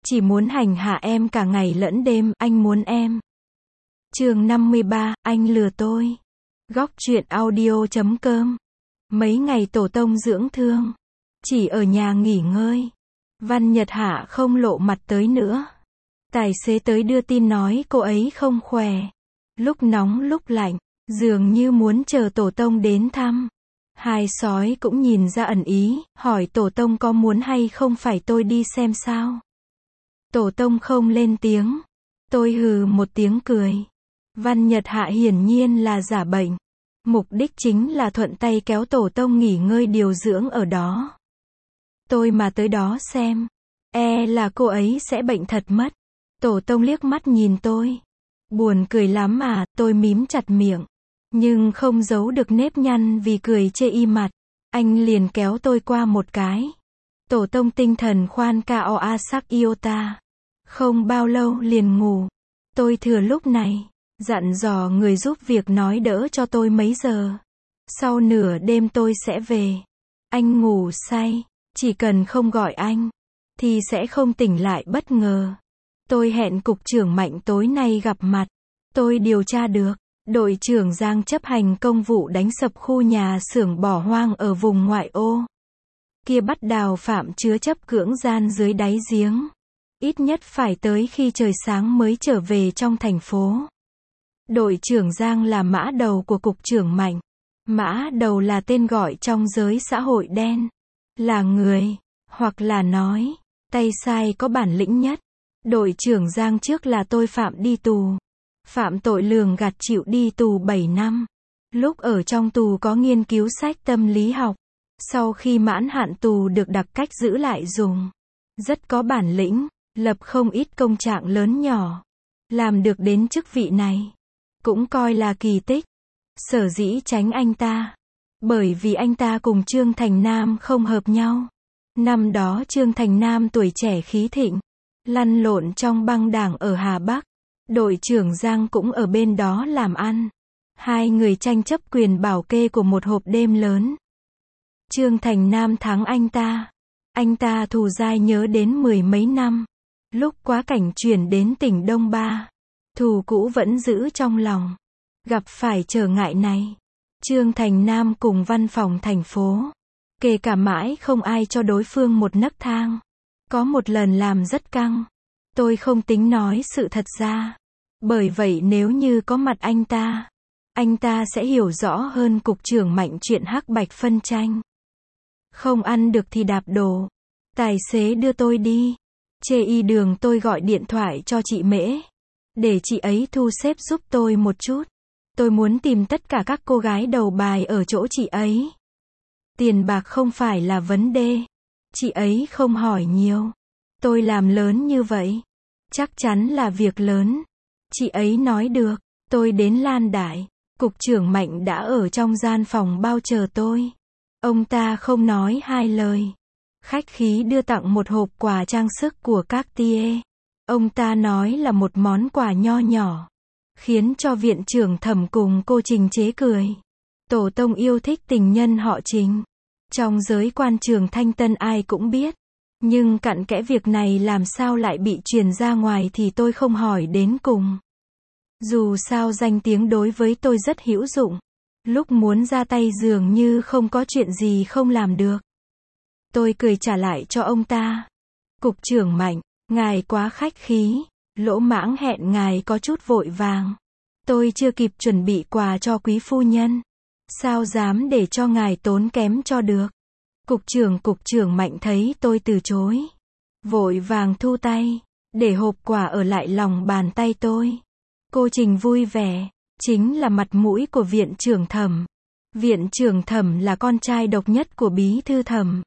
chỉ muốn hành hạ em cả ngày lẫn đêm, anh muốn em. Chương 53, anh lừa tôi. Góc truyện audio.com. Mấy ngày tổ tông dưỡng thương, chỉ ở nhà nghỉ ngơi. Văn Nhật Hạ không lộ mặt tới nữa. Tài xế tới đưa tin nói cô ấy không khỏe. Lúc nóng lúc lạnh, dường như muốn chờ tổ tông đến thăm. Hai sói cũng nhìn ra ẩn ý, hỏi tổ tông có muốn hay không phải tôi đi xem sao. Tổ tông không lên tiếng. Tôi hừ một tiếng cười. Văn Nhật Hạ hiển nhiên là giả bệnh. Mục đích chính là thuận tay kéo tổ tông nghỉ ngơi điều dưỡng ở đó. Tôi mà tới đó xem, là cô ấy sẽ bệnh thật mất. Tổ tông liếc mắt nhìn tôi. Buồn cười lắm à, tôi mím chặt miệng. Nhưng không giấu được nếp nhăn vì cười chê y mặt. Anh liền kéo tôi qua một cái. Tổ tông tinh thần khoan cao a sắc iota. Không bao lâu liền ngủ. Tôi thừa lúc này, dặn dò người giúp việc nói đỡ cho tôi mấy giờ. Sau nửa đêm tôi sẽ về. Anh ngủ say, chỉ cần không gọi anh, thì sẽ không tỉnh lại bất ngờ. Tôi hẹn cục trưởng Mạnh tối nay gặp mặt. Tôi điều tra được, đội trưởng Giang chấp hành công vụ đánh sập khu nhà xưởng bỏ hoang ở vùng ngoại ô. Kia bắt đào phạm chứa chấp cưỡng gian dưới đáy giếng. Ít nhất phải tới khi trời sáng mới trở về trong thành phố. Đội trưởng Giang là mã đầu của cục trưởng Mạnh. Mã đầu là tên gọi trong giới xã hội đen. Là người, hoặc là nói, tay sai có bản lĩnh nhất. Đội trưởng Giang trước là tôi phạm đi tù. Phạm tội lường gạt chịu đi tù 7 năm. Lúc ở trong tù có nghiên cứu sách tâm lý học. Sau khi mãn hạn tù được đặc cách giữ lại dùng. Rất có bản lĩnh, lập không ít công trạng lớn nhỏ. Làm được đến chức vị này, cũng coi là kỳ tích. Sở dĩ tránh anh ta, bởi vì anh ta cùng Trương Thành Nam không hợp nhau. Năm đó Trương Thành Nam tuổi trẻ khí thịnh, lăn lộn trong băng đảng ở Hà Bắc. Đội trưởng Giang cũng ở bên đó làm ăn. Hai người tranh chấp quyền bảo kê của một hộp đêm lớn. Trương Thành Nam thắng anh ta. Anh ta thù dai nhớ đến mười mấy năm. Lúc quá cảnh chuyển đến tỉnh Đông Ba, thù cũ vẫn giữ trong lòng. Gặp phải trở ngại này, Trương Thành Nam cùng văn phòng thành phố, kể cả mãi không ai cho đối phương một nấc thang. Có một lần làm rất căng. Tôi không tính nói sự thật ra. Bởi vậy nếu như có mặt anh ta sẽ hiểu rõ hơn cục trưởng Mạnh chuyện hắc bạch phân tranh. Không ăn được thì đạp đổ. Tài xế đưa tôi đi. Chê y đường tôi gọi điện thoại cho chị Mễ. Để chị ấy thu xếp giúp tôi một chút. Tôi muốn tìm tất cả các cô gái đầu bài ở chỗ chị ấy. Tiền bạc không phải là vấn đề. Chị ấy không hỏi nhiều. Tôi làm lớn như vậy, chắc chắn là việc lớn. Chị ấy nói được. Tôi đến Lan Đại. Cục trưởng Mạnh đã ở trong gian phòng bao chờ tôi. Ông ta không nói hai lời. Khách khí đưa tặng một hộp quà trang sức của Cartier. Ông ta nói là một món quà nho nhỏ, khiến cho viện trưởng Thẩm cùng cô Trình chế cười. Tổ tông yêu thích tình nhân họ Trình. Trong giới quan trường Thanh Tân ai cũng biết. Nhưng cặn kẽ việc này làm sao lại bị truyền ra ngoài thì tôi không hỏi đến cùng. Dù sao danh tiếng đối với tôi rất hữu dụng. Lúc muốn ra tay dường như không có chuyện gì không làm được. Tôi cười trả lại cho ông ta. Cục trưởng Mạnh, ngài quá khách khí. Lỗ Mãng hẹn ngài có chút vội vàng. Tôi chưa kịp chuẩn bị quà cho quý phu nhân. Sao dám để cho ngài tốn kém cho được. Cục trưởng Mạnh thấy tôi từ chối, vội vàng thu tay, để hộp quà ở lại lòng bàn tay tôi. Cô Trình vui vẻ, chính là mặt mũi của viện trưởng Thẩm. Viện trưởng Thẩm là con trai độc nhất của bí thư Thẩm.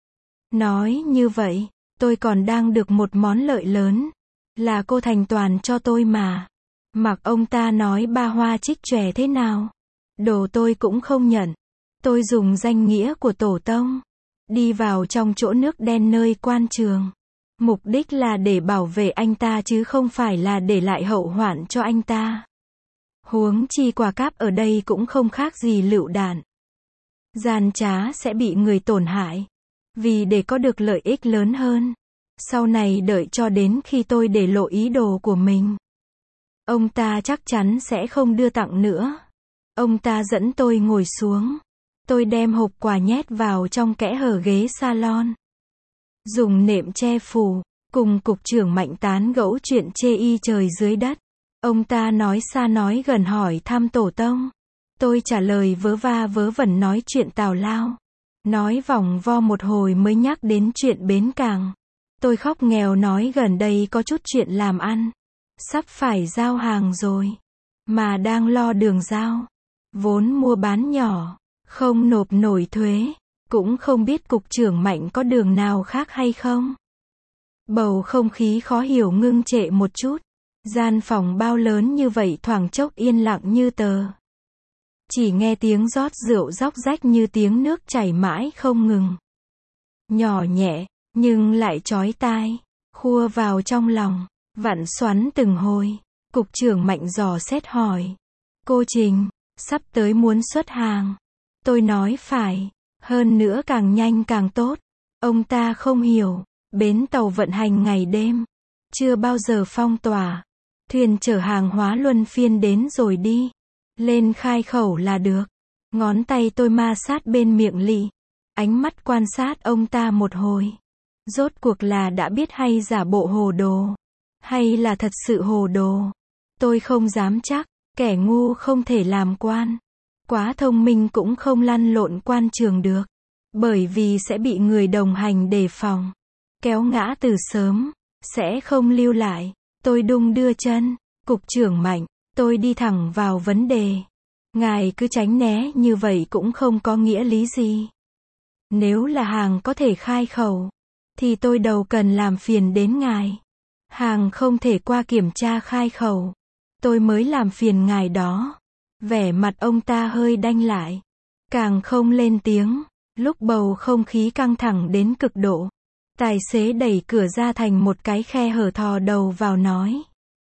Nói như vậy, tôi còn đang được một món lợi lớn, là cô thành toàn cho tôi mà. Mặc ông ta nói ba hoa trích chòe thế nào, đồ tôi cũng không nhận. Tôi dùng danh nghĩa của tổ tông, đi vào trong chỗ nước đen nơi quan trường. Mục đích là để bảo vệ anh ta chứ không phải là để lại hậu hoạn cho anh ta. Huống chi quả cáp ở đây cũng không khác gì lựu đạn. Gian trá sẽ bị người tổn hại. Vì để có được lợi ích lớn hơn, Sau này đợi cho đến khi tôi để lộ ý đồ của mình, ông ta chắc chắn sẽ không đưa tặng nữa. Ông ta dẫn tôi ngồi xuống. Tôi đem hộp quà nhét vào trong kẽ hở ghế salon, dùng nệm che phủ, cùng cục trưởng Mạnh tán gẫu chuyện chê y trời dưới đất. Ông ta nói xa nói gần hỏi thăm tổ tông. Tôi trả lời vớ va vớ vẩn nói chuyện tào lao. Nói vòng vo một hồi mới nhắc đến chuyện bến cảng. Tôi khóc nghèo nói gần đây có chút chuyện làm ăn. Sắp phải giao hàng rồi. Mà đang lo đường giao. Vốn mua bán nhỏ. Không nộp nổi thuế. Cũng không biết cục trưởng Mạnh có đường nào khác hay không. Bầu không khí khó hiểu ngưng trệ một chút. Gian phòng bao lớn như vậy thoảng chốc yên lặng như tờ. Chỉ nghe tiếng rót rượu róc rách như tiếng nước chảy mãi không ngừng. Nhỏ nhẹ, nhưng lại chói tai. Khua vào trong lòng, vặn xoắn từng hồi. Cục trưởng Mạnh dò xét hỏi. Cô Trình, sắp tới muốn xuất hàng. Tôi nói phải. Hơn nữa càng nhanh càng tốt. Ông ta không hiểu. Bến tàu vận hành ngày đêm. Chưa bao giờ phong tỏa. Thuyền chở hàng hóa luân phiên đến rồi đi. Lên khai khẩu là được. Ngón tay tôi ma sát bên miệng lị. Ánh mắt quan sát ông ta một hồi. Rốt cuộc là đã biết hay giả bộ hồ đồ. Hay là thật sự hồ đồ. Tôi không dám chắc. Kẻ ngu không thể làm quan. Quá thông minh cũng không lăn lộn quan trường được. Bởi vì sẽ bị người đồng hành đề phòng. Kéo ngã từ sớm. Sẽ không lưu lại. Tôi đung đưa chân. Cục trưởng Mạnh. Tôi đi thẳng vào vấn đề. Ngài cứ tránh né như vậy cũng không có nghĩa lý gì. Nếu là hàng có thể khai khẩu, thì tôi đâu cần làm phiền đến ngài. Hàng không thể qua kiểm tra khai khẩu, tôi mới làm phiền ngài đó. Vẻ mặt ông ta hơi đanh lại. Càng không lên tiếng. Lúc bầu không khí căng thẳng đến cực độ, tài xế đẩy cửa ra thành một cái khe hở thò đầu vào nói.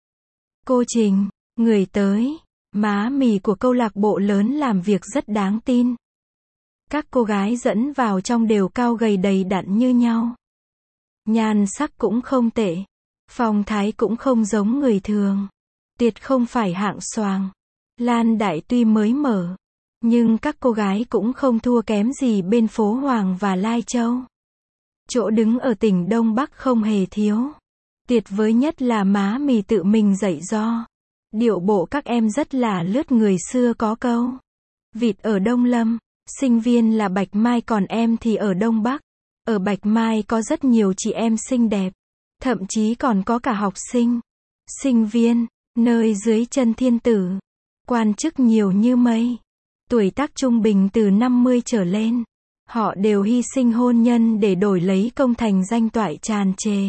Cô Trình, người tới. Má mì của câu lạc bộ lớn làm việc rất đáng tin. Các cô gái dẫn vào trong đều cao gầy đầy đặn như nhau. Nhan sắc cũng không tệ. Phong thái cũng không giống người thường. Tuyệt không phải hạng xoàng. Lan Đại tuy mới mở, nhưng các cô gái cũng không thua kém gì bên phố Hoàng và Lai Châu. Chỗ đứng ở tỉnh Đông Bắc không hề thiếu. Tuyệt vời nhất là má mì tự mình dạy do. Điệu bộ các em rất là lướt, người xưa có câu. Vịt ở Đông Lâm, sinh viên là Bạch Mai, còn em thì ở Đông Bắc. Ở Bạch Mai có rất nhiều chị em xinh đẹp. Thậm chí còn có cả học sinh, sinh viên, nơi dưới chân thiên tử. Quan chức nhiều như mây. Tuổi tác trung bình từ 50 trở lên. Họ đều hy sinh hôn nhân để đổi lấy công thành danh toại tràn trề.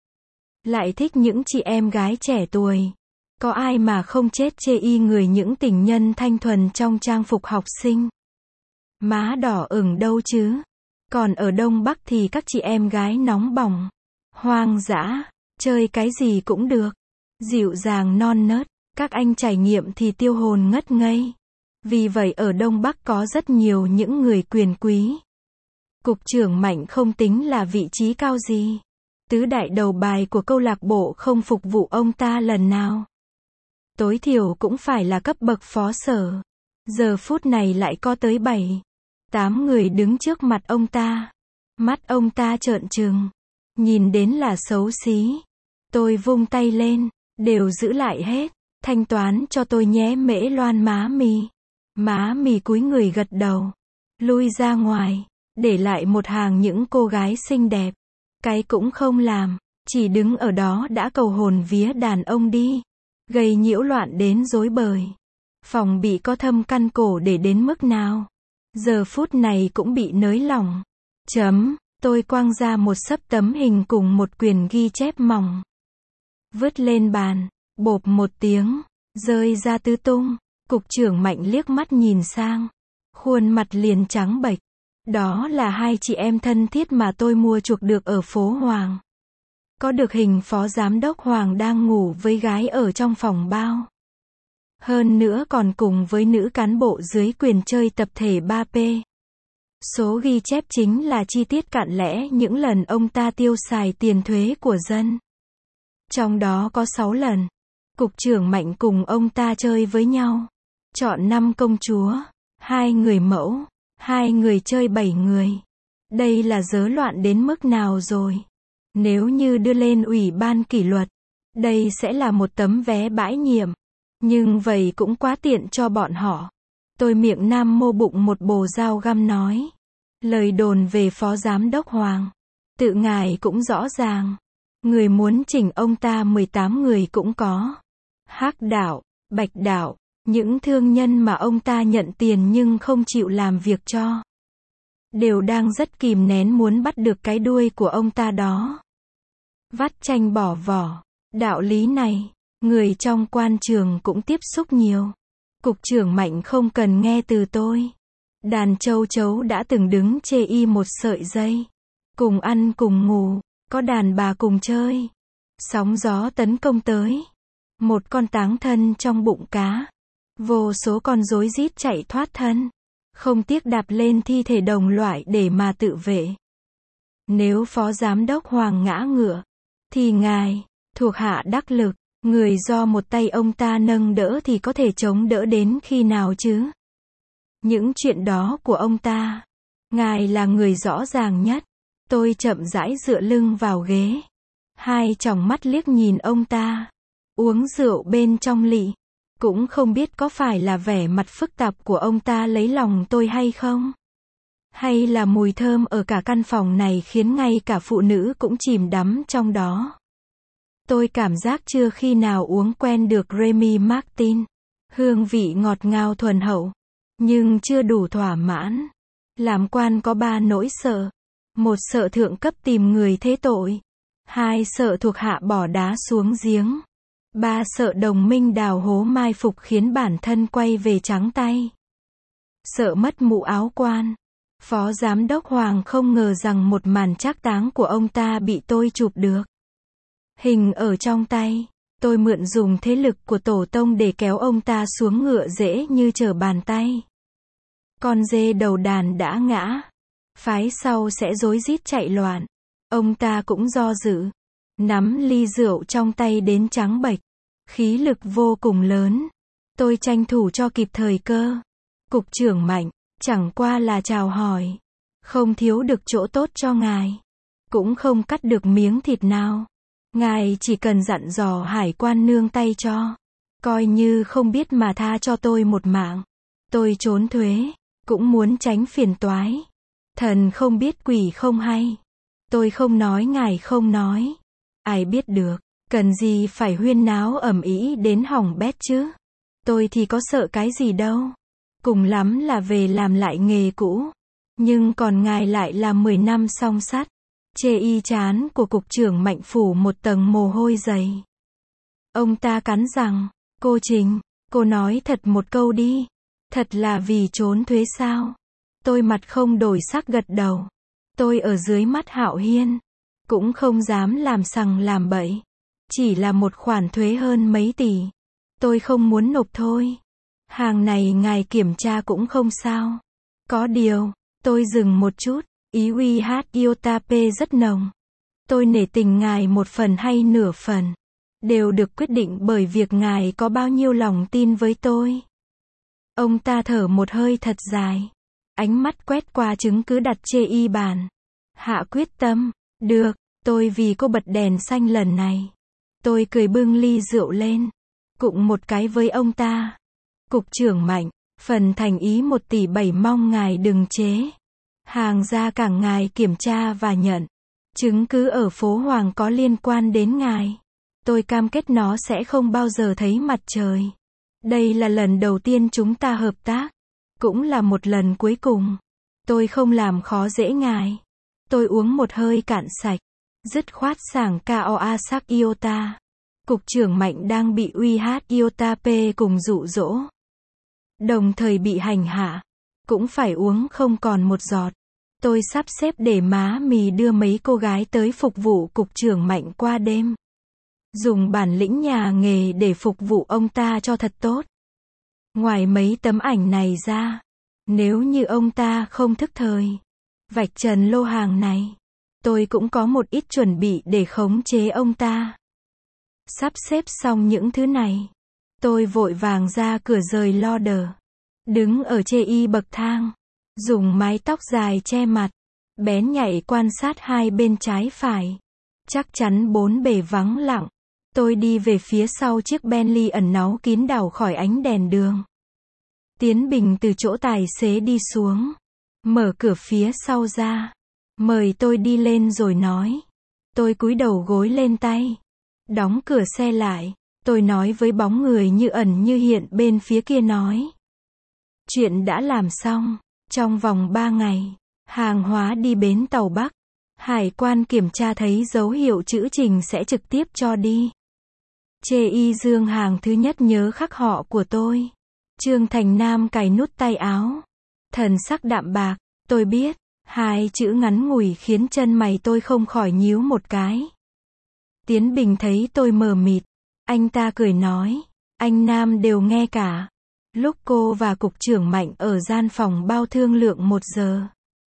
Lại thích những chị em gái trẻ tuổi. Có ai mà không chết chê y người những tình nhân thanh thuần trong trang phục học sinh. Má đỏ ửng đâu chứ. Còn ở Đông Bắc thì các chị em gái nóng bỏng, hoang dã, chơi cái gì cũng được. Dịu dàng non nớt, các anh trải nghiệm thì tiêu hồn ngất ngây. Vì vậy ở Đông Bắc có rất nhiều những người quyền quý. Cục trưởng Mạnh không tính là vị trí cao gì. Tứ đại đầu bài của câu lạc bộ không phục vụ ông ta lần nào. Tối thiểu cũng phải là cấp bậc phó sở. Giờ phút này lại có tới 7-8 người đứng trước mặt ông ta. Mắt ông ta trợn trừng. Nhìn đến là xấu xí. Tôi vung tay lên. Đều giữ lại hết. Thanh toán cho tôi nhé Mễ Loan má mì. Má mì cúi người gật đầu. Lui ra ngoài. Để lại một hàng những cô gái xinh đẹp. Cái cũng không làm. Chỉ đứng ở đó đã cầu hồn vía đàn ông đi. Gây nhiễu loạn đến rối bời. Phòng bị có thâm căn cổ để đến mức nào. Giờ phút này cũng bị nới lỏng. Tôi quăng ra một xấp tấm hình cùng một quyển ghi chép mỏng. Vứt lên bàn. Bộp một tiếng. Rơi ra tứ tung. Cục trưởng Mạnh liếc mắt nhìn sang. Khuôn mặt liền trắng bệch. Đó là hai chị em thân thiết mà tôi mua chuộc được ở phố Hoàng. Có được hình phó giám đốc Hoàng đang ngủ với gái ở trong phòng bao. Hơn nữa còn cùng với nữ cán bộ dưới quyền chơi tập thể 3P. Số ghi chép chính là chi tiết cặn lẽ những lần ông ta tiêu xài tiền thuế của dân. Trong đó có 6 lần, cục trưởng Mạnh cùng ông ta chơi với nhau. Chọn 5 công chúa, 2 người mẫu, 2 người chơi 7 người. Đây là rối loạn đến mức nào rồi? Nếu như đưa lên ủy ban kỷ luật, đây sẽ là một tấm vé bãi nhiệm. Nhưng vậy cũng quá tiện cho bọn họ. Tôi miệng nam mô bụng một bồ dao găm nói. Lời đồn về phó giám đốc Hoàng. Tự ngài cũng rõ ràng. Người muốn chỉnh ông ta 18 người cũng có. Hắc đạo, bạch đạo, những thương nhân mà ông ta nhận tiền nhưng không chịu làm việc cho. Đều đang rất kìm nén muốn bắt được cái đuôi của ông ta đó. Vắt chanh bỏ vỏ. Đạo lý này, người trong quan trường cũng tiếp xúc nhiều. Cục trưởng Mạnh không cần nghe từ tôi. Đàn châu chấu đã từng đứng chê y một sợi dây. Cùng ăn cùng ngủ, có đàn bà cùng chơi. Sóng gió tấn công tới. Một con táng thân trong bụng cá. Vô số con rối rít chạy thoát thân. Không tiếc đạp lên thi thể đồng loại để mà tự vệ. Nếu phó giám đốc Hoàng ngã ngựa, thì ngài, thuộc hạ đắc lực, người do một tay ông ta nâng đỡ thì có thể chống đỡ đến khi nào chứ? Những chuyện đó của ông ta, ngài là người rõ ràng nhất. Tôi chậm rãi dựa lưng vào ghế. Hai tròng mắt liếc nhìn ông ta. Uống rượu bên trong lị. Cũng không biết có phải là vẻ mặt phức tạp của ông ta lấy lòng tôi hay không? Hay là mùi thơm ở cả căn phòng này khiến ngay cả phụ nữ cũng chìm đắm trong đó? Tôi cảm giác chưa khi nào uống quen được Remy Martin. Hương vị ngọt ngào thuần hậu. Nhưng chưa đủ thỏa mãn. Làm quan có 3 nỗi sợ. 1 sợ thượng cấp tìm người thế tội. 2 sợ thuộc hạ bỏ đá xuống giếng. 3 sợ đồng minh đào hố mai phục khiến bản thân quay về trắng tay. Sợ mất mũ áo quan. Phó giám đốc Hoàng không ngờ rằng một màn trác táng của ông ta bị tôi chụp được. Hình ở trong tay. Tôi mượn dùng thế lực của tổ tông để kéo ông ta xuống ngựa dễ như trở bàn tay. Con dê đầu đàn đã ngã. Phái sau sẽ rối rít chạy loạn. Ông ta cũng do dự. Nắm ly rượu trong tay đến trắng bệch. Khí lực vô cùng lớn. Tôi tranh thủ cho kịp thời cơ. Cục trưởng Mạnh, chẳng qua là chào hỏi. Không thiếu được chỗ tốt cho ngài. Cũng không cắt được miếng thịt nào. Ngài chỉ cần dặn dò hải quan nương tay cho. Coi như không biết mà tha cho tôi một mạng. Tôi trốn thuế. Cũng muốn tránh phiền toái. Thần không biết quỷ không hay. Tôi không nói ngài không nói. Ai biết được. Cần gì phải huyên náo ầm ĩ đến hỏng bét chứ. Tôi thì có sợ cái gì đâu. Cùng lắm là về làm lại nghề cũ. Nhưng còn ngài lại là 10 năm song sắt. Chê y chán của cục trưởng Mạnh phủ một tầng mồ hôi dày. Ông ta cắn rằng, cô Trình, cô nói thật một câu đi. Thật là vì trốn thuế sao? Tôi mặt không đổi sắc gật đầu. Tôi ở dưới mắt Hạo Hiên. Cũng không dám làm sằng làm bậy. Chỉ là một khoản thuế hơn mấy tỷ. Tôi không muốn nộp thôi. Hàng này ngài kiểm tra cũng không sao. Có điều, tôi dừng một chút. Ý UH iota P rất nồng. Tôi nể tình ngài một phần hay nửa phần. Đều được quyết định bởi việc ngài có bao nhiêu lòng tin với tôi. Ông ta thở một hơi thật dài. Ánh mắt quét qua chứng cứ đặt chê y bàn. Hạ quyết tâm. Được, tôi vì cô bật đèn xanh lần này. Tôi cười bưng ly rượu lên. Cụng một cái với ông ta. Cục trưởng Mạnh, phần thành ý 1 tỷ 7 mong ngài đừng chế. Hàng ra cảng ngài kiểm tra và nhận. Chứng cứ ở phố Hoàng có liên quan đến ngài. Tôi cam kết nó sẽ không bao giờ thấy mặt trời. Đây là lần đầu tiên chúng ta hợp tác. Cũng là một lần cuối cùng. Tôi không làm khó dễ ngài. Tôi uống một hơi cạn sạch. Dứt khoát sảng KOA sắc iota. Cục trưởng Mạnh đang bị UH iota P cùng dụ dỗ. Đồng thời bị hành hạ. Cũng phải uống không còn một giọt. Tôi sắp xếp để má mì đưa mấy cô gái tới phục vụ cục trưởng Mạnh qua đêm. Dùng bản lĩnh nhà nghề để phục vụ ông ta cho thật tốt. Ngoài mấy tấm ảnh này ra, Nếu như ông ta không thức thời vạch trần lô hàng này, tôi cũng có một ít chuẩn bị để khống chế ông ta. Sắp xếp xong những thứ này, tôi vội vàng ra cửa rời lo đờ. Đứng ở chê bậc thang, dùng mái tóc dài che mặt, bén nhạy quan sát hai bên trái phải. Chắc chắn bốn bề vắng lặng. Tôi đi về phía sau chiếc Bentley ẩn náu kín đáo khỏi ánh đèn đường. Tiến Bình từ chỗ tài xế đi xuống, mở cửa phía sau ra, mời tôi đi lên rồi nói. Tôi cúi đầu gối lên tay, đóng cửa xe lại. Tôi nói với bóng người như ẩn như hiện bên phía kia nói. Chuyện đã làm xong, trong vòng 3 ngày, hàng hóa đi bến tàu Bắc. Hải quan kiểm tra thấy dấu hiệu chữ trình sẽ trực tiếp cho đi. Chê dương hàng thứ nhất nhớ khắc họ của tôi. Trương Thành Nam cài nút tay áo. Thần sắc đạm bạc, tôi biết, hai chữ ngắn ngủi khiến chân mày tôi không khỏi nhíu một cái. Tiến Bình thấy tôi mờ mịt, anh ta cười nói, anh Nam đều nghe cả. Lúc cô và cục trưởng Mạnh ở gian phòng bao thương lượng 1 giờ.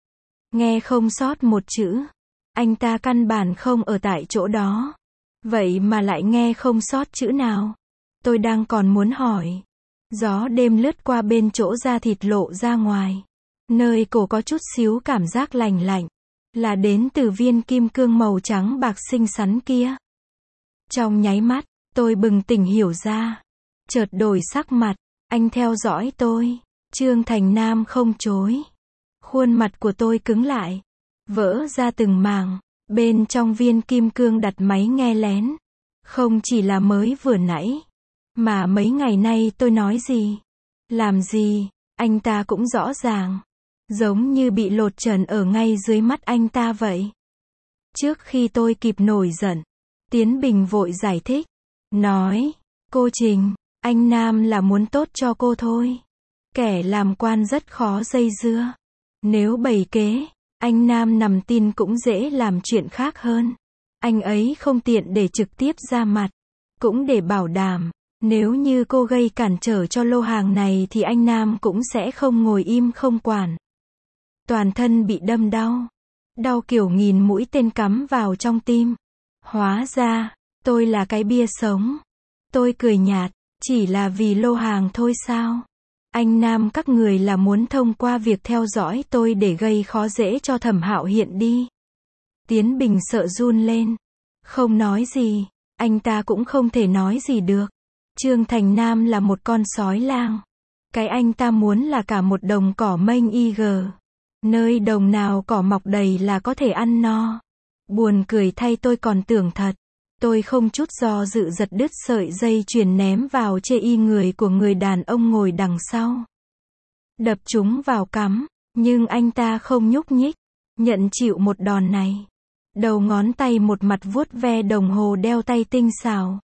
Nghe không sót một chữ. Anh ta căn bản không ở tại chỗ đó. Vậy mà lại nghe không sót chữ nào. Tôi đang còn muốn hỏi. Gió đêm lướt qua bên chỗ da thịt lộ ra ngoài. Nơi cổ có chút xíu cảm giác lành lạnh. Là đến từ viên kim cương màu trắng bạc xinh xắn kia. Trong nháy mắt, tôi bừng tỉnh hiểu ra. Chợt đổi sắc mặt. Anh theo dõi tôi. Trương Thành Nam không chối. Khuôn mặt của tôi cứng lại. Vỡ ra từng mảng. Bên trong viên kim cương đặt máy nghe lén. Không chỉ là mới vừa nãy. Mà mấy ngày nay tôi nói gì, làm gì, anh ta cũng rõ ràng. Giống như bị lột trần ở ngay dưới mắt anh ta vậy. Trước khi tôi kịp nổi giận, Tiến Bình vội giải thích. Nói, cô Trình, anh Nam là muốn tốt cho cô thôi. Kẻ làm quan rất khó dây dưa. Nếu bày kế, anh Nam nằm tin cũng dễ làm chuyện khác hơn. Anh ấy không tiện để trực tiếp ra mặt. Cũng để bảo đảm, nếu như cô gây cản trở cho lô hàng này thì anh Nam cũng sẽ không ngồi im không quản. Toàn thân bị đâm đau. Đau kiểu nghìn mũi tên cắm vào trong tim. Hóa ra, tôi là cái bia sống. Tôi cười nhạt, chỉ là vì lô hàng thôi sao? Anh Nam các người là muốn thông qua việc theo dõi tôi để gây khó dễ cho Thẩm Hạo Hiện đi. Tiến Bình sợ run lên. Không nói gì, anh ta cũng không thể nói gì được. Trương Thành Nam là một con sói lang. Cái anh ta muốn là cả một đồng cỏ mênh IG. Nơi đồng nào cỏ mọc đầy là có thể ăn no. Buồn cười thay tôi còn tưởng thật. Tôi không chút do dự giật đứt sợi dây chuyền ném vào chê người của người đàn ông ngồi đằng sau. Đập chúng vào cắm, nhưng anh ta không nhúc nhích. Nhận chịu một đòn này. Đầu ngón tay một mặt vuốt ve đồng hồ đeo tay tinh xảo.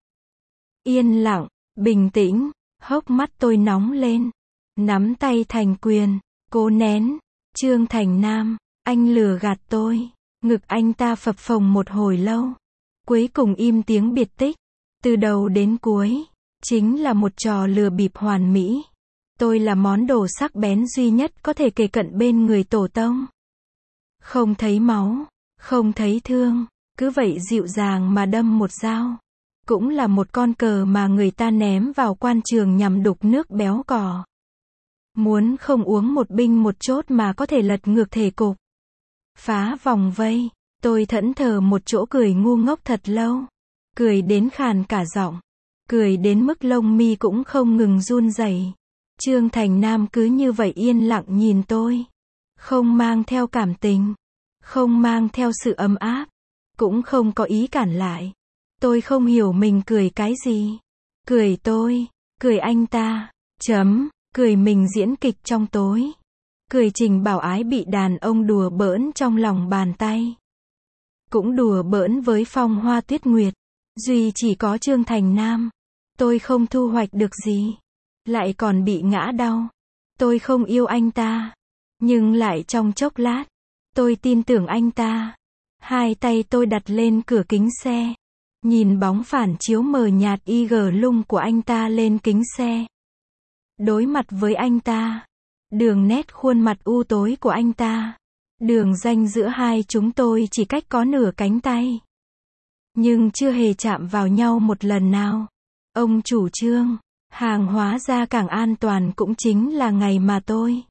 Yên lặng, bình tĩnh, hốc mắt tôi nóng lên. Nắm tay thành quyền, cố nén. Trương Thành Nam, anh lừa gạt tôi. Ngực anh ta phập phồng một hồi lâu. Cuối cùng im tiếng biệt tích. Từ đầu đến cuối, chính là một trò lừa bịp hoàn mỹ. Tôi là món đồ sắc bén duy nhất có thể kề cận bên người tổ tông. Không thấy máu, không thấy thương, cứ vậy dịu dàng mà đâm một dao. Cũng là một con cờ mà người ta ném vào quan trường nhằm đục nước béo cò. Muốn không uống một binh một chốt mà có thể lật ngược thể cục. Phá vòng vây, tôi thẫn thờ một chỗ cười ngu ngốc thật lâu. Cười đến khàn cả giọng. Cười đến mức lông mi cũng không ngừng run rẩy. Trương Thành Nam cứ như vậy yên lặng nhìn tôi. Không mang theo cảm tình. Không mang theo sự ấm áp. Cũng không có ý cản lại. Tôi không hiểu mình cười cái gì. Cười tôi. Cười anh ta. Cười mình diễn kịch trong tối. Cười Trình Bảo Ái bị đàn ông đùa bỡn trong lòng bàn tay. Cũng đùa bỡn với Phong Hoa Tuyết Nguyệt. Duy chỉ có Trương Thành Nam. Tôi không thu hoạch được gì. Lại còn bị ngã đau. Tôi không yêu anh ta. Nhưng lại trong chốc lát. Tôi tin tưởng anh ta. Hai tay tôi đặt lên cửa kính xe. Nhìn bóng phản chiếu mờ nhạt IG lung của anh ta lên kính xe. Đối mặt với anh ta. Đường nét khuôn mặt u tối của anh ta. Đường ranh giữa hai chúng tôi chỉ cách có nửa cánh tay. Nhưng chưa hề chạm vào nhau một lần nào. Ông chủ trương, hàng hóa ra cảng an toàn cũng chính là ngày mà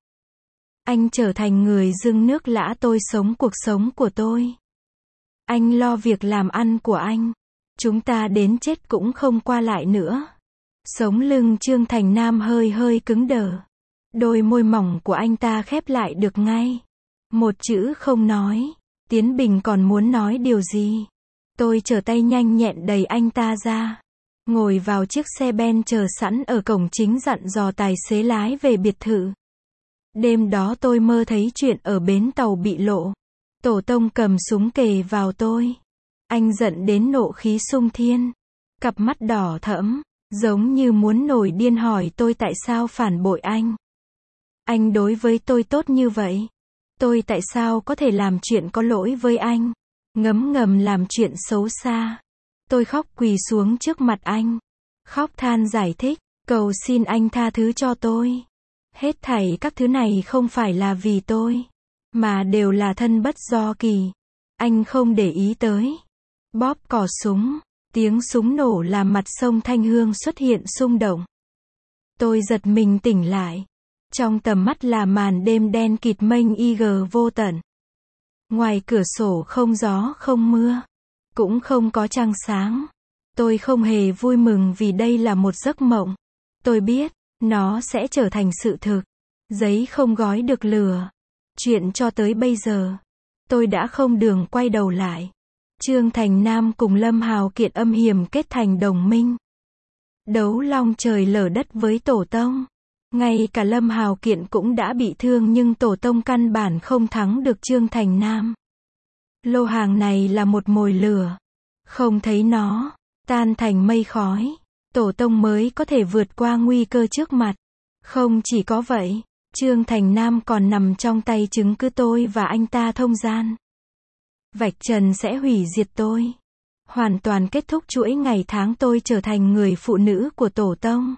anh trở thành người dưng nước lã, tôi sống cuộc sống của tôi. Anh lo việc làm ăn của anh. Chúng ta đến chết cũng không qua lại nữa. Sống lưng Trương Thành Nam hơi hơi cứng đờ. Đôi môi mỏng của anh ta khép lại được ngay. Một chữ không nói. Tiến Bình còn muốn nói điều gì. Tôi trở tay nhanh nhẹn đẩy anh ta ra. Ngồi vào chiếc xe ben chờ sẵn ở cổng chính, dặn dò tài xế lái về biệt thự. Đêm đó tôi mơ thấy chuyện ở bến tàu bị lộ. Tổ tông cầm súng kề vào tôi. Anh giận đến nộ khí sung thiên. Cặp mắt đỏ thẫm, giống như muốn nổi điên, hỏi tôi tại sao phản bội anh. Anh đối với tôi tốt như vậy. Tôi tại sao có thể làm chuyện có lỗi với anh? Ngấm ngầm làm chuyện xấu xa. Tôi khóc quỳ xuống trước mặt anh. Khóc than giải thích, cầu xin anh tha thứ cho tôi. Hết thảy các thứ này không phải là vì tôi, mà đều là thân bất do kỳ. Anh không để ý tới. Bóp cò súng, tiếng súng nổ làm mặt sông Thanh Hương xuất hiện xung động. Tôi giật mình tỉnh lại. Trong tầm mắt là màn đêm đen kịt mênh vô tận. Ngoài cửa sổ không gió không mưa, cũng không có trăng sáng. Tôi không hề vui mừng vì đây là một giấc mộng. Tôi biết, nó sẽ trở thành sự thực. Giấy không gói được lửa. Chuyện cho tới bây giờ, tôi đã không đường quay đầu lại. Trương Thành Nam cùng Lâm Hào Kiệt âm hiểm kết thành đồng minh. Đấu long trời lở đất với Tổ tông. Ngay cả Lâm Hào Kiện cũng đã bị thương, nhưng Tổ tông căn bản không thắng được Trương Thành Nam. Lô hàng này là một mồi lửa. Không thấy nó tan thành mây khói, Tổ tông mới có thể vượt qua nguy cơ trước mặt. Không chỉ có vậy, Trương Thành Nam còn nằm trong tay chứng cứ tôi và anh ta thông gian. Vạch trần sẽ hủy diệt tôi. Hoàn toàn kết thúc chuỗi ngày tháng tôi trở thành người phụ nữ của Tổ tông.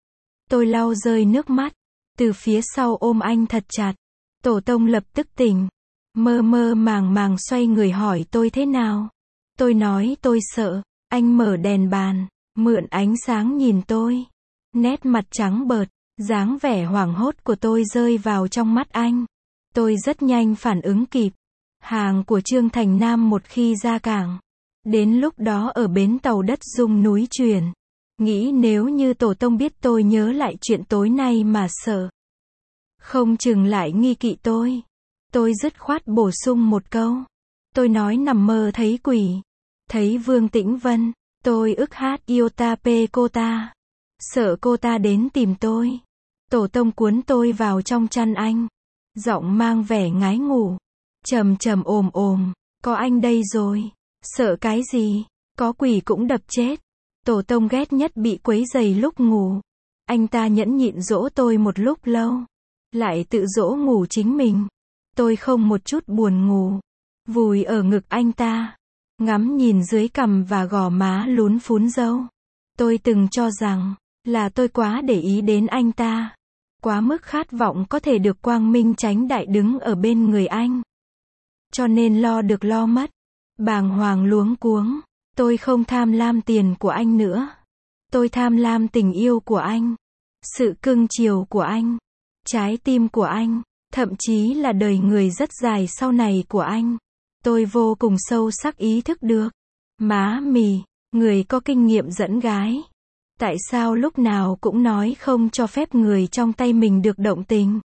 Tôi lau rơi nước mắt, từ phía sau ôm anh thật chặt. Tổ tông lập tức tỉnh, mơ mơ màng màng xoay người hỏi tôi thế nào. Tôi nói tôi sợ. Anh mở đèn bàn, mượn ánh sáng nhìn tôi. Nét mặt trắng bợt, dáng vẻ hoảng hốt của tôi rơi vào trong mắt anh. Tôi rất nhanh phản ứng kịp. Hàng của Trương Thành Nam một khi ra cảng, đến lúc đó ở bến tàu đất rung núi chuyển. Nghĩ nếu như Tổ tông biết tôi nhớ lại chuyện tối nay mà sợ, không chừng lại nghi kỵ tôi. Tôi dứt khoát bổ sung một câu. Tôi nói nằm mơ thấy quỷ, thấy Vương Tĩnh Vân. Tôi ức hát iota pe cô ta, sợ cô ta đến tìm tôi. Tổ tông cuốn tôi vào trong chăn anh, giọng mang vẻ ngái ngủ, trầm trầm ồm ồm, có anh đây rồi, sợ cái gì, có quỷ cũng đập chết. Tổ tông ghét nhất bị quấy rầy lúc ngủ. Anh ta nhẫn nhịn dỗ tôi một lúc lâu, lại tự dỗ ngủ chính mình. Tôi không một chút buồn ngủ, vùi ở ngực anh ta, ngắm nhìn dưới cằm và gò má lún phún râu. Tôi từng cho rằng là tôi quá để ý đến anh ta, quá mức khát vọng có thể được quang minh chánh đại đứng ở bên người anh, cho nên lo được lo mất, bàng hoàng luống cuống. Tôi không tham lam tiền của anh nữa. Tôi tham lam tình yêu của anh, sự cưng chiều của anh, trái tim của anh, thậm chí là đời người rất dài sau này của anh. Tôi vô cùng sâu sắc ý thức được. Má mì, người có kinh nghiệm dẫn gái, tại sao lúc nào cũng nói không cho phép người trong tay mình được động tình.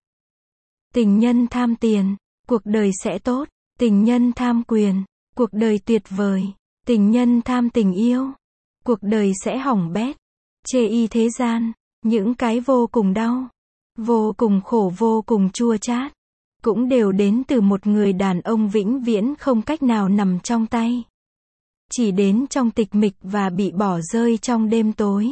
Tình nhân tham tiền, cuộc đời sẽ tốt. Tình nhân tham quyền, cuộc đời tuyệt vời. Tình nhân tham tình yêu, cuộc đời sẽ hỏng bét. Chê y thế gian, những cái vô cùng đau, vô cùng khổ, vô cùng chua chát, cũng đều đến từ một người đàn ông vĩnh viễn không cách nào nằm trong tay. Chỉ đến trong tịch mịch và bị bỏ rơi trong đêm tối.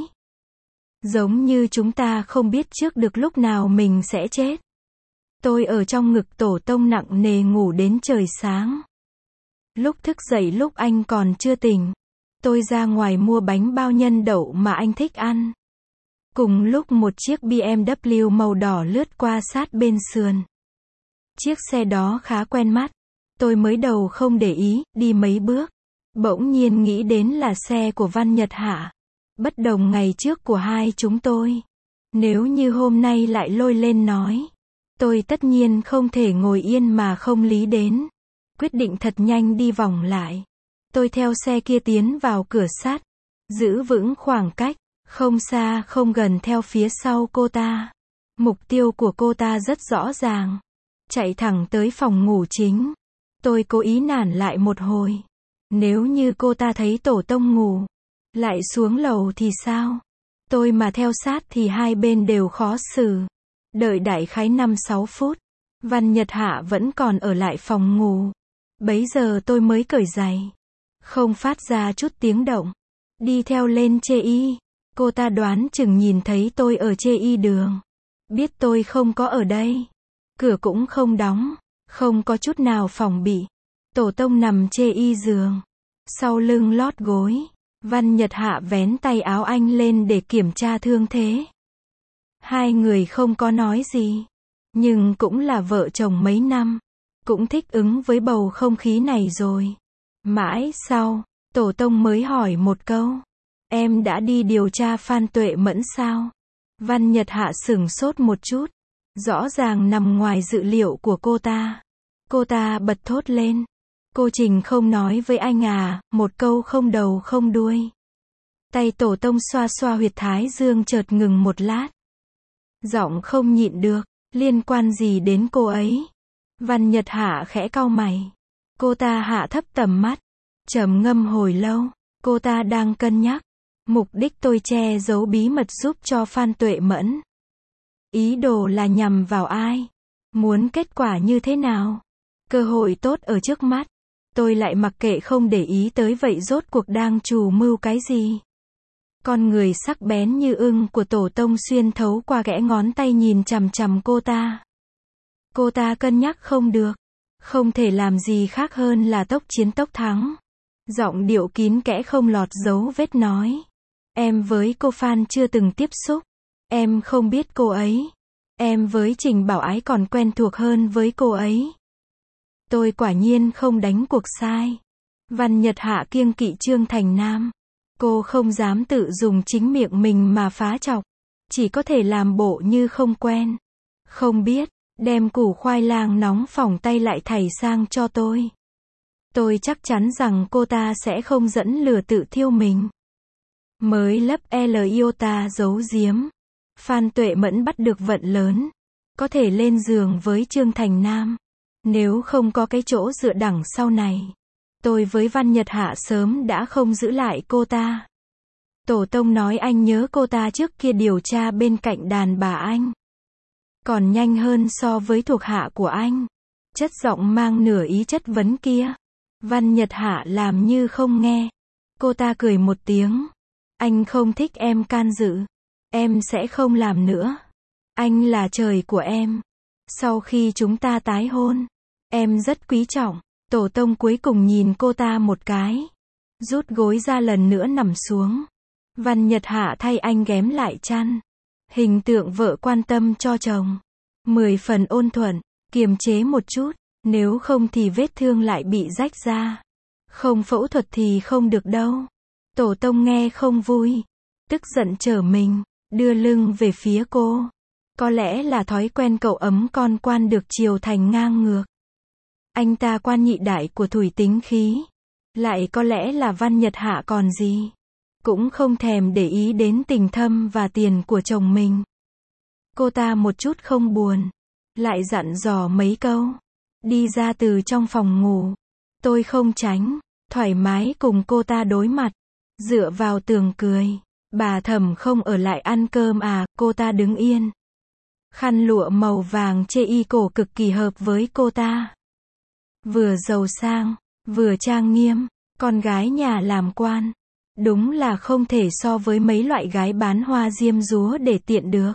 Giống như chúng ta không biết trước được lúc nào mình sẽ chết. Tôi ở trong ngực Tổ tông nặng nề ngủ đến trời sáng. Lúc thức dậy lúc anh còn chưa tỉnh, tôi ra ngoài mua bánh bao nhân đậu mà anh thích ăn. Cùng lúc một chiếc BMW màu đỏ lướt qua sát bên sườn. Chiếc xe đó khá quen mắt. Tôi mới đầu không để ý, đi mấy bước. Bỗng nhiên nghĩ đến là xe của Văn Nhật Hạ. Bất đồng ngày trước của hai chúng tôi. Nếu như hôm nay lại lôi lên nói, tôi tất nhiên không thể ngồi yên mà không lý đến. Quyết định thật nhanh đi vòng lại. Tôi theo xe kia tiến vào cửa sắt. Giữ vững khoảng cách, không xa không gần theo phía sau cô ta. Mục tiêu của cô ta rất rõ ràng. Chạy thẳng tới phòng ngủ chính. Tôi cố ý nản lại một hồi. Nếu như cô ta thấy tổ tông ngủ, lại xuống lầu thì sao? Tôi mà theo sát thì hai bên đều khó xử. Đợi đại khái 5-6 phút. Văn Nhật Hạ vẫn còn ở lại phòng ngủ. Bấy giờ tôi mới cởi giày. Không phát ra chút tiếng động. Đi theo lên chê y. Cô ta đoán chừng nhìn thấy tôi ở chê y đường. Biết tôi không có ở đây. Cửa cũng không đóng. Không có chút nào phòng bị. Tổ tông nằm chê y giường. Sau lưng lót gối. Văn Nhật Hạ vén tay áo anh lên để kiểm tra thương thế. Hai người không có nói gì. Nhưng cũng là vợ chồng mấy năm. Cũng thích ứng với bầu không khí này rồi. Mãi sau, tổ tông mới hỏi một câu. Em đã đi điều tra Phan Tuệ Mẫn sao? Văn Nhật Hạ sửng sốt một chút. Rõ ràng nằm ngoài dự liệu của cô ta. Cô ta bật thốt lên. Cô Trình không nói với anh à, một câu không đầu không đuôi. Tay tổ tông xoa xoa huyệt thái dương chợt ngừng một lát. Giọng không nhịn được, liên quan gì đến cô ấy? Văn Nhật Hạ khẽ cau mày. Cô ta hạ thấp tầm mắt, trầm ngâm hồi lâu. Cô ta đang cân nhắc. Mục đích tôi che giấu bí mật giúp cho Phan Tuệ Mẫn. Ý đồ là nhằm vào ai? Muốn kết quả như thế nào? Cơ hội tốt ở trước mắt. Tôi lại mặc kệ không để ý tới vậy rốt cuộc đang trù mưu cái gì? Con người sắc bén như ưng của tổ tông xuyên thấu qua kẽ ngón tay nhìn chằm chằm cô ta. Cô ta cân nhắc không được. Không thể làm gì khác hơn là tốc chiến tốc thắng. Giọng điệu kín kẽ không lọt dấu vết nói. Em với cô Phan chưa từng tiếp xúc. Em không biết cô ấy. Em với Trình Bảo Ái còn quen thuộc hơn với cô ấy. Tôi quả nhiên không đánh cuộc sai. Văn Nhật Hạ kiêng kỵ Trương Thành Nam. Cô không dám tự dùng chính miệng mình mà phá chọc. Chỉ có thể làm bộ như không quen. Không biết, đem củ khoai lang nóng phỏng tay lại thảy sang cho tôi. Tôi chắc chắn rằng cô ta sẽ không dẫn lửa tự thiêu mình. Mới lấp iota giấu giếm. Phan Tuệ Mẫn bắt được vận lớn. Có thể lên giường với Trương Thành Nam. Nếu không có cái chỗ dựa đằng sau này. Tôi với Văn Nhật Hạ sớm đã không giữ lại cô ta. Tổ tông nói anh nhớ cô ta trước kia điều tra bên cạnh đàn bà anh. Còn nhanh hơn so với thuộc hạ của anh. Chất giọng mang nửa ý chất vấn kia. Văn Nhật Hạ làm như không nghe. Cô ta cười một tiếng. Anh không thích em can dự. Em sẽ không làm nữa. Anh là trời của em. Sau khi chúng ta tái hôn, em rất quý trọng. Tổ tông cuối cùng nhìn cô ta một cái. Rút gối ra lần nữa nằm xuống. Văn Nhật Hạ thay anh ghém lại chăn. Hình tượng vợ quan tâm cho chồng. 10 phần ôn thuận, kiềm chế một chút. Nếu không thì vết thương lại bị rách ra. Không phẫu thuật thì không được đâu. Tổ tông nghe không vui. Tức giận trở mình, đưa lưng về phía cô. Có lẽ là thói quen cậu ấm con quan được chiều thành ngang ngược. Anh ta quan nhị đại của Thủy tính khí. Lại có lẽ là Văn Nhật Hạ còn gì. Cũng không thèm để ý đến tình thâm và tiền của chồng mình. Cô ta một chút không buồn. Lại dặn dò mấy câu. Đi ra từ trong phòng ngủ. Tôi không tránh. Thoải mái cùng cô ta đối mặt. Dựa vào tường cười. Bà Thẩm không ở lại ăn cơm à? Cô ta đứng yên. Khăn lụa màu vàng chê y cổ cực kỳ hợp với cô ta. Vừa giàu sang, vừa trang nghiêm. Con gái nhà làm quan. Đúng là không thể so với mấy loại gái bán hoa diêm dúa để tiện được.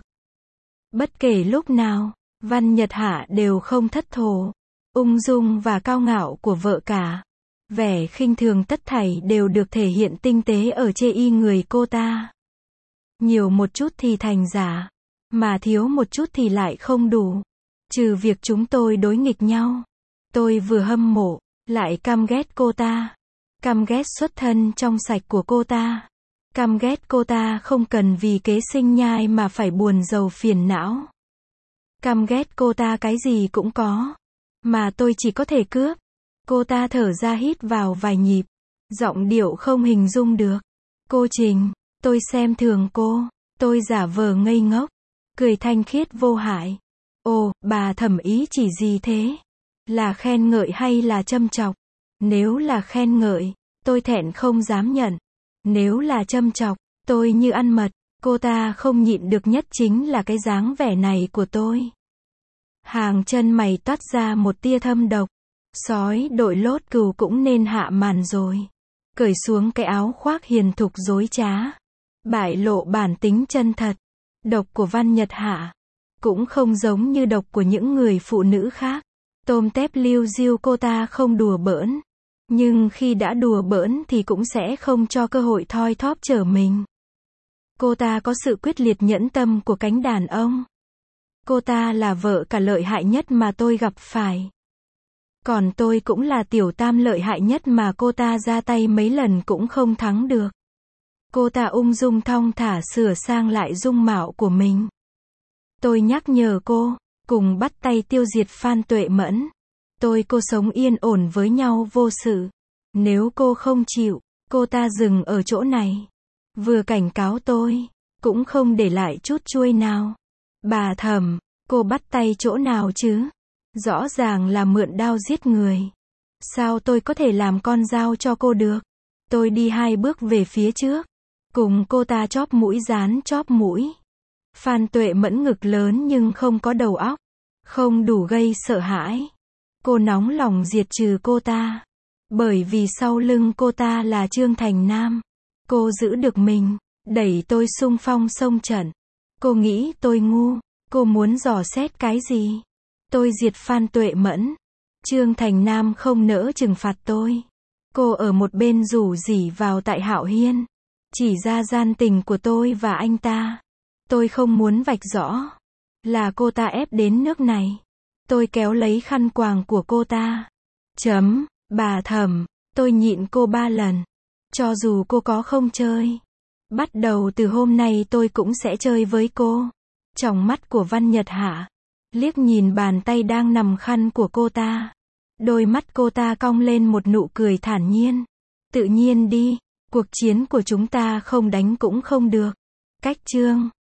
Bất kể lúc nào, Văn Nhật Hạ đều không thất thố. Ung dung và cao ngạo của vợ cả. Vẻ khinh thường tất thảy đều được thể hiện tinh tế ở chê y người cô ta. Nhiều một chút thì thành giả, mà thiếu một chút thì lại không đủ. Trừ việc chúng tôi đối nghịch nhau. Tôi vừa hâm mộ, lại căm ghét cô ta. Căm ghét xuất thân trong sạch của cô ta. Căm ghét cô ta không cần vì kế sinh nhai mà phải buồn rầu phiền não. Căm ghét cô ta cái gì cũng có, mà tôi chỉ có thể cướp. Cô ta thở ra hít vào vài nhịp, giọng điệu không hình dung được. Cô Trình, tôi xem thường cô. Tôi giả vờ ngây ngốc, cười thanh khiết vô hại. Ồ, bà Thẩm ý chỉ gì thế? Là khen ngợi hay là châm chọc? Nếu là khen ngợi, tôi thẹn không dám nhận. Nếu là châm chọc, tôi như ăn mật. Cô ta không nhịn được nhất chính là cái dáng vẻ này của tôi. Hàng chân mày toát ra một tia thâm độc. Sói đội lốt cừu cũng nên hạ màn rồi. Cởi xuống cái áo khoác hiền thục dối trá. Bại lộ bản tính chân thật. Độc của Văn Nhật Hạ cũng không giống như độc của những người phụ nữ khác. Tôm tép liu riu cô ta không đùa bỡn. Nhưng khi đã đùa bỡn thì cũng sẽ không cho cơ hội thoi thóp trở mình. Cô ta có sự quyết liệt nhẫn tâm của cánh đàn ông. Cô ta là vợ cả lợi hại nhất mà tôi gặp phải. Còn tôi cũng là tiểu tam lợi hại nhất mà cô ta ra tay mấy lần cũng không thắng được. Cô ta ung dung thong thả sửa sang lại dung mạo của mình. Tôi nhắc nhở cô, cùng bắt tay tiêu diệt Phan Tuệ Mẫn. Cô sống yên ổn với nhau vô sự. Nếu cô không chịu, cô ta dừng ở chỗ này. Vừa cảnh cáo tôi, cũng không để lại chút chuôi nào. Bà Thẩm, cô bắt tay chỗ nào chứ? Rõ ràng là mượn đao giết người. Sao tôi có thể làm con dao cho cô được? Tôi đi 2 bước về phía trước, cùng cô ta chóp mũi dán chóp mũi. Phan Tuệ Mẫn ngực lớn nhưng không có đầu óc, không đủ gây sợ hãi. Cô nóng lòng diệt trừ cô ta, bởi vì sau lưng cô ta là Trương Thành Nam. Cô giữ được mình, đẩy tôi xung phong xông trận. Cô nghĩ tôi ngu, cô muốn dò xét cái gì? Tôi diệt Phan Tuệ Mẫn. Trương Thành Nam không nỡ trừng phạt tôi. Cô ở một bên rủ rỉ vào tại Hạo Hiên, chỉ ra gian tình của tôi và anh ta. Tôi không muốn vạch rõ, là cô ta ép đến nước này. Tôi kéo lấy khăn quàng của cô ta. Bà Thẩm, tôi nhịn cô 3 lần. Cho dù cô có không chơi. Bắt đầu từ hôm nay tôi cũng sẽ chơi với cô. Trong mắt của Văn Nhật Hạ liếc nhìn bàn tay đang nằm khăn của cô ta. Đôi mắt cô ta cong lên một nụ cười thản nhiên. Tự nhiên đi, cuộc chiến của chúng ta không đánh cũng không được. Cách chương